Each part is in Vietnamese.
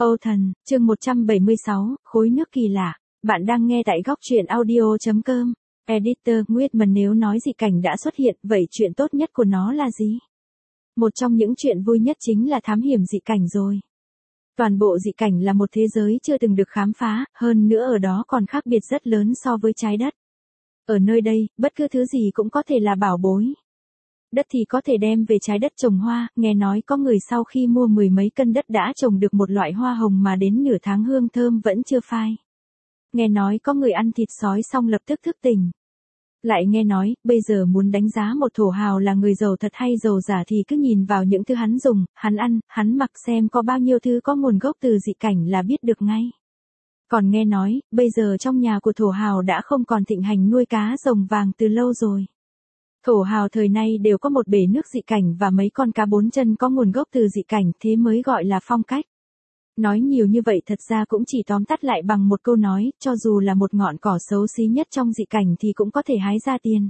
Âu Thần, chương 176, khối nước kỳ lạ. Bạn đang nghe tại góc truyện audio.com. Editor Whitman, nếu nói dị cảnh đã xuất hiện, vậy chuyện tốt nhất của nó là gì? Một trong những chuyện vui nhất chính là thám hiểm dị cảnh rồi. Toàn bộ dị cảnh là một thế giới chưa từng được khám phá, hơn nữa ở đó còn khác biệt rất lớn so với trái đất. Ở nơi đây, bất cứ thứ gì cũng có thể là bảo bối. Đất thì có thể đem về trái đất trồng hoa, nghe nói có người sau khi mua 10 mấy cân đất đã trồng được một loại hoa hồng mà đến nửa tháng hương thơm vẫn chưa phai. Nghe nói có người ăn thịt sói xong lập tức thức tỉnh. Lại nghe nói, bây giờ muốn đánh giá một thổ hào là người giàu thật hay giàu giả thì cứ nhìn vào những thứ hắn dùng, hắn ăn, hắn mặc xem có bao nhiêu thứ có nguồn gốc từ dị cảnh là biết được ngay. Còn nghe nói, bây giờ trong nhà của thổ hào đã không còn thịnh hành nuôi cá rồng vàng từ lâu rồi. Thổ hào thời nay đều có một bể nước dị cảnh và mấy con cá bốn chân có nguồn gốc từ dị cảnh, thế mới gọi là phong cách. Nói nhiều như vậy thật ra cũng chỉ tóm tắt lại bằng một câu nói, cho dù là một ngọn cỏ xấu xí nhất trong dị cảnh thì cũng có thể hái ra tiền.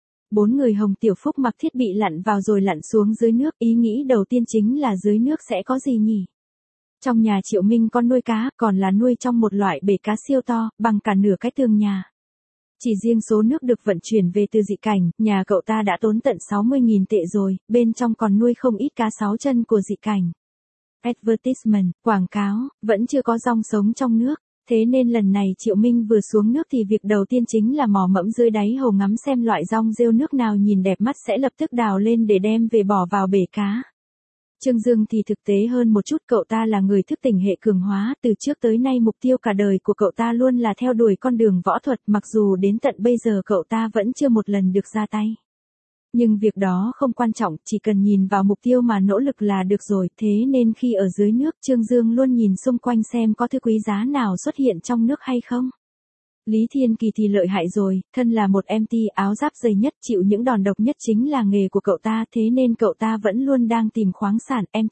4 người Hồng Tiểu Phúc mặc thiết bị lặn vào rồi lặn xuống dưới nước, ý nghĩ đầu tiên chính là dưới nước sẽ có gì nhỉ? Trong nhà Triệu Minh con nuôi cá, còn là nuôi trong một loại bể cá siêu to, bằng cả nửa cái tường nhà. Chỉ riêng số nước được vận chuyển về từ dị cảnh, nhà cậu ta đã tốn tận 60.000 tệ rồi, bên trong còn nuôi không ít cá 6 chân của dị cảnh. Advertisement, quảng cáo, vẫn chưa có rong sống trong nước, thế nên lần này Triệu Minh vừa xuống nước thì việc đầu tiên chính là mò mẫm dưới đáy hồ ngắm xem loại rong rêu nước nào nhìn đẹp mắt sẽ lập tức đào lên để đem về bỏ vào bể cá. Trương Dương thì thực tế hơn một chút, cậu ta là người thức tỉnh hệ cường hóa, từ trước tới nay mục tiêu cả đời của cậu ta luôn là theo đuổi con đường võ thuật, mặc dù đến tận bây giờ cậu ta vẫn chưa một lần được ra tay. Nhưng việc đó không quan trọng, chỉ cần nhìn vào mục tiêu mà nỗ lực là được rồi, thế nên khi ở dưới nước Trương Dương luôn nhìn xung quanh xem có thứ quý giá nào xuất hiện trong nước hay không. Lý Thiên Kỳ thì lợi hại rồi, thân là một MT áo giáp dày nhất, chịu những đòn độc nhất chính là nghề của cậu ta, thế nên cậu ta vẫn luôn đang tìm khoáng sản. MT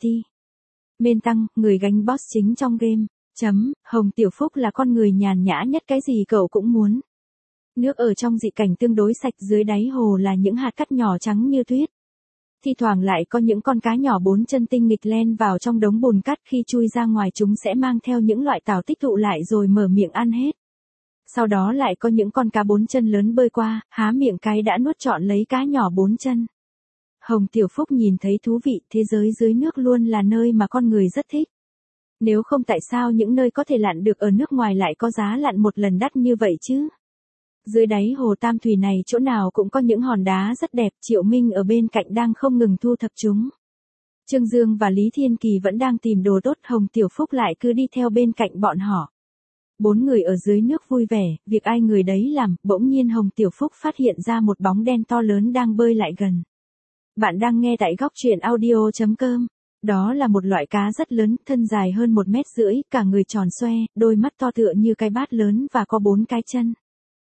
Mên Tăng, người gánh boss chính trong game. Hồng Tiểu Phúc là con người nhàn nhã nhất, cái gì cậu cũng muốn. Nước ở trong dị cảnh tương đối sạch, dưới đáy hồ là những hạt cát nhỏ trắng như tuyết. Thi thoảng lại có những con cá nhỏ 4 chân tinh nghịch len vào trong đống bùn cát, khi chui ra ngoài chúng sẽ mang theo những loại tảo tích tụ lại rồi mở miệng ăn hết. Sau đó lại có những con cá 4 chân lớn bơi qua, há miệng cái đã nuốt trọn lấy cá nhỏ 4 chân. Hồng Tiểu Phúc nhìn thấy thú vị, thế giới dưới nước luôn là nơi mà con người rất thích. Nếu không tại sao những nơi có thể lặn được ở nước ngoài lại có giá lặn một lần đắt như vậy chứ? Dưới đáy hồ Tam Thủy này chỗ nào cũng có những hòn đá rất đẹp, Triệu Minh ở bên cạnh đang không ngừng thu thập chúng. Trương Dương và Lý Thiên Kỳ vẫn đang tìm đồ tốt, Hồng Tiểu Phúc lại cứ đi theo bên cạnh bọn họ. 4 người ở dưới nước vui vẻ, việc ai người đấy làm, bỗng nhiên Hồng Tiểu Phúc phát hiện ra một bóng đen to lớn đang bơi lại gần. Bạn đang nghe tại góc truyện audio.com. Đó là một loại cá rất lớn, thân dài hơn 1,5 mét, cả người tròn xoe, đôi mắt to tựa như cái bát lớn và có 4 cái chân.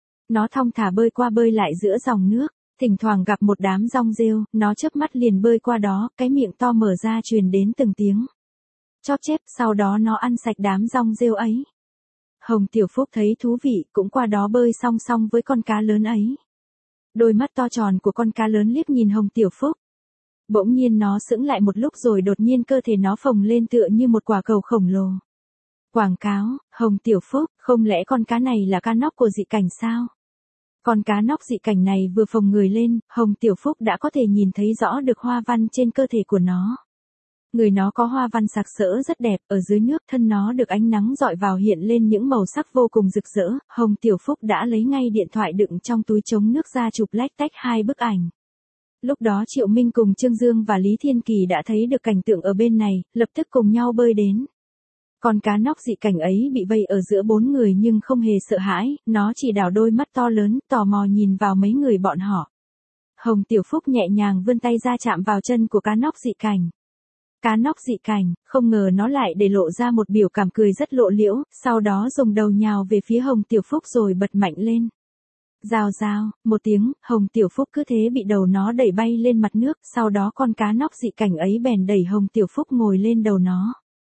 Nó thong thả bơi qua bơi lại giữa dòng nước, thỉnh thoảng gặp một đám rong rêu, nó chớp mắt liền bơi qua đó, cái miệng to mở ra truyền đến từng tiếng chóp chép, sau đó nó ăn sạch đám rong rêu ấy. Hồng Tiểu Phúc thấy thú vị, cũng qua đó bơi song song với con cá lớn ấy. Đôi mắt to tròn của con cá lớn liếc nhìn Hồng Tiểu Phúc. Bỗng nhiên nó sững lại một lúc rồi đột nhiên cơ thể nó phồng lên tựa như một quả cầu khổng lồ. Quảng cáo, Hồng Tiểu Phúc, không lẽ con cá này là cá nóc của dị cảnh sao? Con cá nóc dị cảnh này vừa phồng người lên, Hồng Tiểu Phúc đã có thể nhìn thấy rõ được hoa văn trên cơ thể của nó. Người nó có hoa văn sặc sỡ rất đẹp, ở dưới nước thân nó được ánh nắng dọi vào hiện lên những màu sắc vô cùng rực rỡ. Hồng Tiểu Phúc đã lấy ngay điện thoại đựng trong túi chống nước ra chụp lách tách 2 bức ảnh. Lúc đó Triệu Minh cùng Trương Dương và Lý Thiên Kỳ đã thấy được cảnh tượng ở bên này, lập tức cùng nhau bơi đến. Con cá nóc dị cảnh ấy bị vây ở giữa 4 người nhưng không hề sợ hãi, nó chỉ đảo đôi mắt to lớn, tò mò nhìn vào mấy người bọn họ. Hồng Tiểu Phúc nhẹ nhàng vươn tay ra chạm vào chân của cá nóc dị cảnh. Cá nóc dị cảnh, không ngờ nó lại để lộ ra một biểu cảm cười rất lộ liễu, sau đó dùng đầu nhào về phía Hồng Tiểu Phúc rồi bật mạnh lên. Rào rào, một tiếng, Hồng Tiểu Phúc cứ thế bị đầu nó đẩy bay lên mặt nước, sau đó con cá nóc dị cảnh ấy bèn đẩy Hồng Tiểu Phúc ngồi lên đầu nó.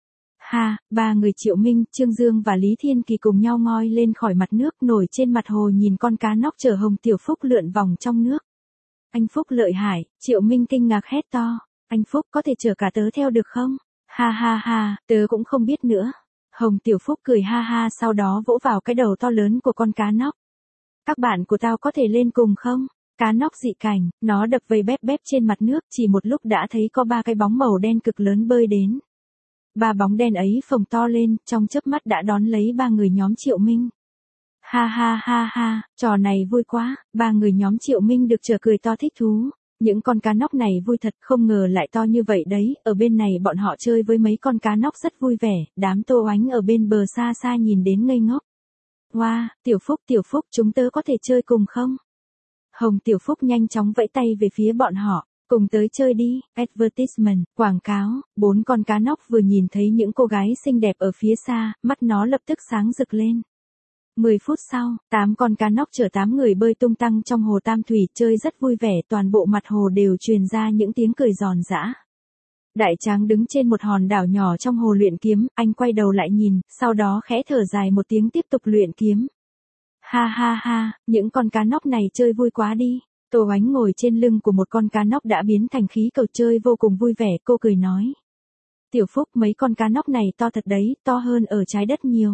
Ha, 3 người Triệu Minh, Trương Dương và Lý Thiên Kỳ cùng nhau ngoi lên khỏi mặt nước, nổi trên mặt hồ nhìn con cá nóc chở Hồng Tiểu Phúc lượn vòng trong nước. Anh Phúc lợi hại, Triệu Minh kinh ngạc hét to. Anh Phúc có thể chở cả tớ theo được không? Ha ha ha, tớ cũng không biết nữa. Hồng Tiểu Phúc cười ha ha sau đó vỗ vào cái đầu to lớn của con cá nóc. Các bạn của tao có thể lên cùng không? Cá nóc dị cảnh, nó đập vây bép bép trên mặt nước, chỉ một lúc đã thấy có 3 cái bóng màu đen cực lớn bơi đến. 3 bóng đen ấy phồng to lên, trong chớp mắt đã đón lấy 3 người nhóm Triệu Minh. Ha ha ha ha, trò này vui quá, 3 người nhóm Triệu Minh được chở cười to thích thú. Những con cá nóc này vui thật, không ngờ lại to như vậy đấy, ở bên này bọn họ chơi với mấy con cá nóc rất vui vẻ, đám Tô Oánh ở bên bờ xa xa nhìn đến ngây ngốc. Wow, Tiểu Phúc, chúng tớ có thể chơi cùng không? Hồng Tiểu Phúc nhanh chóng vẫy tay về phía bọn họ, cùng tới chơi đi, advertisement, quảng cáo. 4 con cá nóc vừa nhìn thấy những cô gái xinh đẹp ở phía xa, mắt nó lập tức sáng rực lên. 10 phút sau, 8 con cá nóc chở 8 người bơi tung tăng trong hồ Tam Thủy chơi rất vui vẻ, toàn bộ mặt hồ đều truyền ra những tiếng cười giòn giã. Đại Tráng đứng trên một hòn đảo nhỏ trong hồ luyện kiếm, anh quay đầu lại nhìn, sau đó khẽ thở dài một tiếng tiếp tục luyện kiếm. Ha ha ha, những con cá nóc này chơi vui quá đi. Tô Oánh ngồi trên lưng của một con cá nóc đã biến thành khí cầu chơi vô cùng vui vẻ, cô cười nói. Tiểu Phúc, mấy con cá nóc này to thật đấy, to hơn ở trái đất nhiều.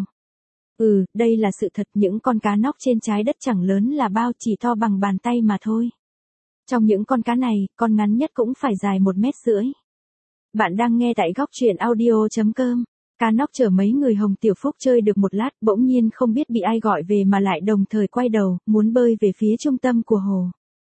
Đây là sự thật, những con cá nóc trên trái đất chẳng lớn là bao, chỉ to bằng bàn tay mà thôi. Trong những con cá này, con ngắn nhất cũng phải dài 1,5 mét. Bạn đang nghe tại góc truyện audio.com. Cá nóc chở mấy người Hồng Tiểu Phúc chơi được một lát, bỗng nhiên không biết bị ai gọi về mà lại đồng thời quay đầu, muốn bơi về phía trung tâm của hồ.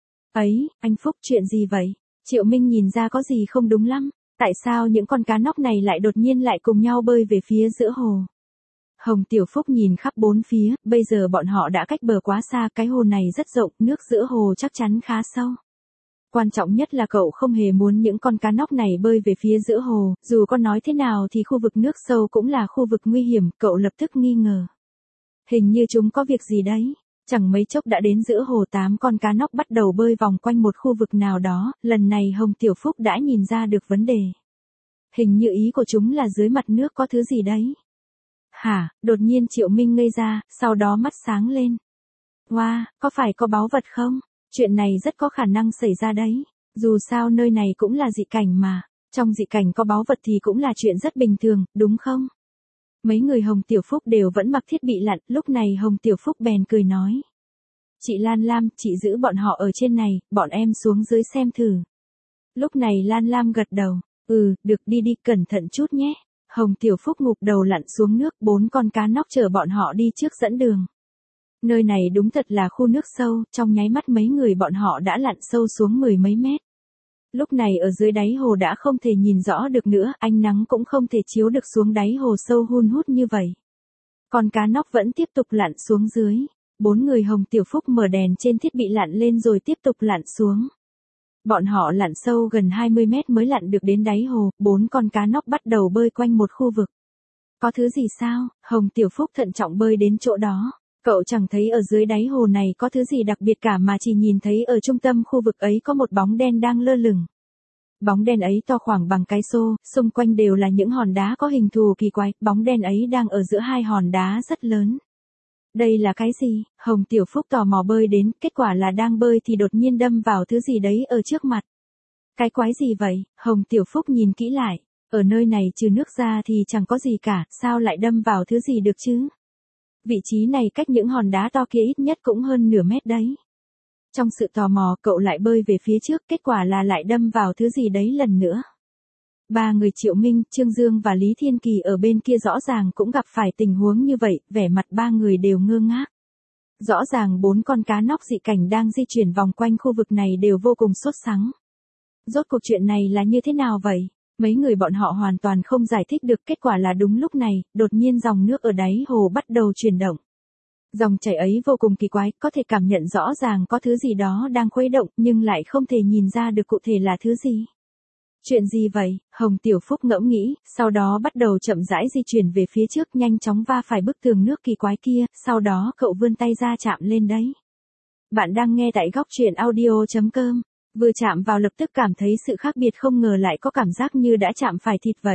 Ấy, anh Phúc, chuyện gì vậy? Triệu Minh nhìn ra có gì không đúng lắm, tại sao những con cá nóc này lại đột nhiên lại cùng nhau bơi về phía giữa hồ? Hồng Tiểu Phúc nhìn khắp bốn phía, bây giờ bọn họ đã cách bờ quá xa, cái hồ này rất rộng, nước giữa hồ chắc chắn khá sâu. Quan trọng nhất là cậu không hề muốn những con cá nóc này bơi về phía giữa hồ, dù có nói thế nào thì khu vực nước sâu cũng là khu vực nguy hiểm, cậu lập tức nghi ngờ. Hình như chúng có việc gì đấy. Chẳng mấy chốc đã đến giữa hồ, 8 con cá nóc bắt đầu bơi vòng quanh một khu vực nào đó, lần này Hồng Tiểu Phúc đã nhìn ra được vấn đề. Hình như ý của chúng là dưới mặt nước có thứ gì đấy. Hả, đột nhiên Triệu Minh ngây ra, sau đó mắt sáng lên. Wow, có phải có báu vật không? Chuyện này rất có khả năng xảy ra đấy. Dù sao nơi này cũng là dị cảnh mà. Trong dị cảnh có báu vật thì cũng là chuyện rất bình thường, đúng không? Mấy người Hồng Tiểu Phúc đều vẫn mặc thiết bị lặn, lúc này Hồng Tiểu Phúc bèn cười nói. Chị Lan Lam, chị giữ bọn họ ở trên này, bọn em xuống dưới xem thử. Lúc này Lan Lam gật đầu. Được, đi đi, cẩn thận chút nhé. Hồng Tiểu Phúc ngục đầu lặn xuống nước, 4 con cá nóc chở bọn họ đi trước dẫn đường. Nơi này đúng thật là khu nước sâu, trong nháy mắt mấy người bọn họ đã lặn sâu xuống 10 mấy mét. Lúc này ở dưới đáy hồ đã không thể nhìn rõ được nữa, ánh nắng cũng không thể chiếu được xuống đáy hồ sâu hun hút như vậy. Con cá nóc vẫn tiếp tục lặn xuống dưới. 4 người Hồng Tiểu Phúc mở đèn trên thiết bị lặn lên rồi tiếp tục lặn xuống. Bọn họ lặn sâu gần 20 mét mới lặn được đến đáy hồ, 4 con cá nóc bắt đầu bơi quanh một khu vực. Có thứ gì sao? Hồng Tiểu Phúc thận trọng bơi đến chỗ đó. Cậu chẳng thấy ở dưới đáy hồ này có thứ gì đặc biệt cả mà chỉ nhìn thấy ở trung tâm khu vực ấy có một bóng đen đang lơ lửng. Bóng đen ấy to khoảng bằng cái xô, xung quanh đều là những hòn đá có hình thù kỳ quái, bóng đen ấy đang ở giữa 2 hòn đá rất lớn. Đây là cái gì? Hồng Tiểu Phúc tò mò bơi đến, kết quả là đang bơi thì đột nhiên đâm vào thứ gì đấy ở trước mặt. Cái quái gì vậy? Hồng Tiểu Phúc nhìn kỹ lại, ở nơi này trừ nước ra thì chẳng có gì cả, sao lại đâm vào thứ gì được chứ? Vị trí này cách những hòn đá to kia ít nhất cũng hơn nửa mét đấy. Trong sự tò mò, cậu lại bơi về phía trước, kết quả là lại đâm vào thứ gì đấy lần nữa. 3 người Triệu Minh, Trương Dương và Lý Thiên Kỳ ở bên kia rõ ràng cũng gặp phải tình huống như vậy, vẻ mặt 3 người đều ngơ ngác. Rõ ràng 4 con cá nóc dị cảnh đang di chuyển vòng quanh khu vực này đều vô cùng sốt sắng. Rốt cuộc chuyện này là như thế nào vậy? Mấy người bọn họ hoàn toàn không giải thích được, kết quả là đúng lúc này, đột nhiên dòng nước ở đáy hồ bắt đầu chuyển động. Dòng chảy ấy vô cùng kỳ quái, có thể cảm nhận rõ ràng có thứ gì đó đang khuấy động, nhưng lại không thể nhìn ra được cụ thể là thứ gì. Chuyện gì vậy? Hồng Tiểu Phúc ngẫm nghĩ, sau đó bắt đầu chậm rãi di chuyển về phía trước, nhanh chóng va phải bức tường nước kỳ quái kia, sau đó cậu vươn tay ra chạm lên đấy. Bạn đang nghe tại góc truyện audio.com. Vừa chạm vào lập tức cảm thấy sự khác biệt, không ngờ lại có cảm giác như đã chạm phải thịt vậy.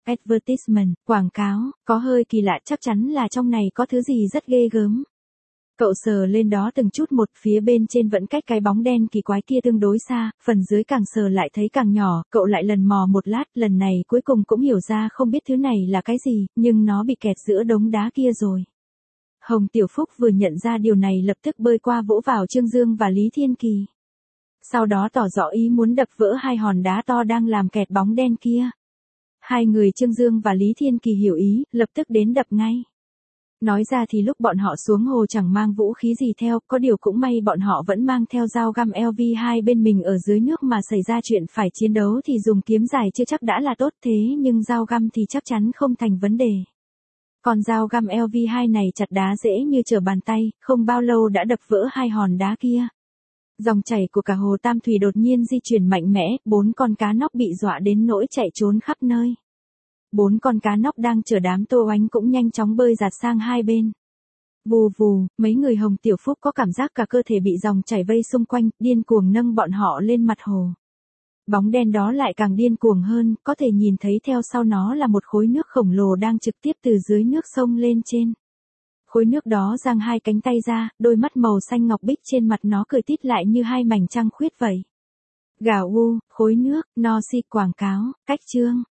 Advertisement, quảng cáo, có hơi kỳ lạ, chắc chắn là trong này có thứ gì rất ghê gớm. Cậu sờ lên đó từng chút một, phía bên trên vẫn cách cái bóng đen kỳ quái kia tương đối xa, phần dưới càng sờ lại thấy càng nhỏ, cậu lại lần mò một lát, lần này cuối cùng cũng hiểu ra không biết thứ này là cái gì, nhưng nó bị kẹt giữa đống đá kia rồi. Hồng Tiểu Phúc vừa nhận ra điều này lập tức bơi qua vỗ vào Trương Dương và Lý Thiên Kỳ. Sau đó tỏ rõ ý muốn đập vỡ hai hòn đá to đang làm kẹt bóng đen kia. Hai người Trương Dương và Lý Thiên Kỳ hiểu ý, lập tức đến đập ngay. Nói ra thì lúc bọn họ xuống hồ chẳng mang vũ khí gì theo, có điều cũng may bọn họ vẫn mang theo dao găm LV2 bên mình, ở dưới nước mà xảy ra chuyện phải chiến đấu thì dùng kiếm dài chưa chắc đã là tốt, thế nhưng dao găm thì chắc chắn không thành vấn đề. Còn dao găm LV2 này chặt đá dễ như trở bàn tay, không bao lâu đã đập vỡ hai hòn đá kia. Dòng chảy của cả hồ Tam Thủy đột nhiên di chuyển mạnh mẽ, 4 con cá nóc bị dọa đến nỗi chạy trốn khắp nơi. 4 con cá nóc đang chở đám Tô Oánh cũng nhanh chóng bơi giạt sang hai bên. Vù vù, mấy người Hồng Tiểu Phúc có cảm giác cả cơ thể bị dòng chảy vây xung quanh, điên cuồng nâng bọn họ lên mặt hồ. Bóng đen đó lại càng điên cuồng hơn, có thể nhìn thấy theo sau nó là một khối nước khổng lồ đang trực tiếp từ dưới nước sông lên trên. Khối nước đó giang hai cánh tay ra, đôi mắt màu xanh ngọc bích trên mặt nó cười tít lại như hai mảnh trăng khuyết vậy. Gào u, khối nước, no si quảng cáo, cách chương.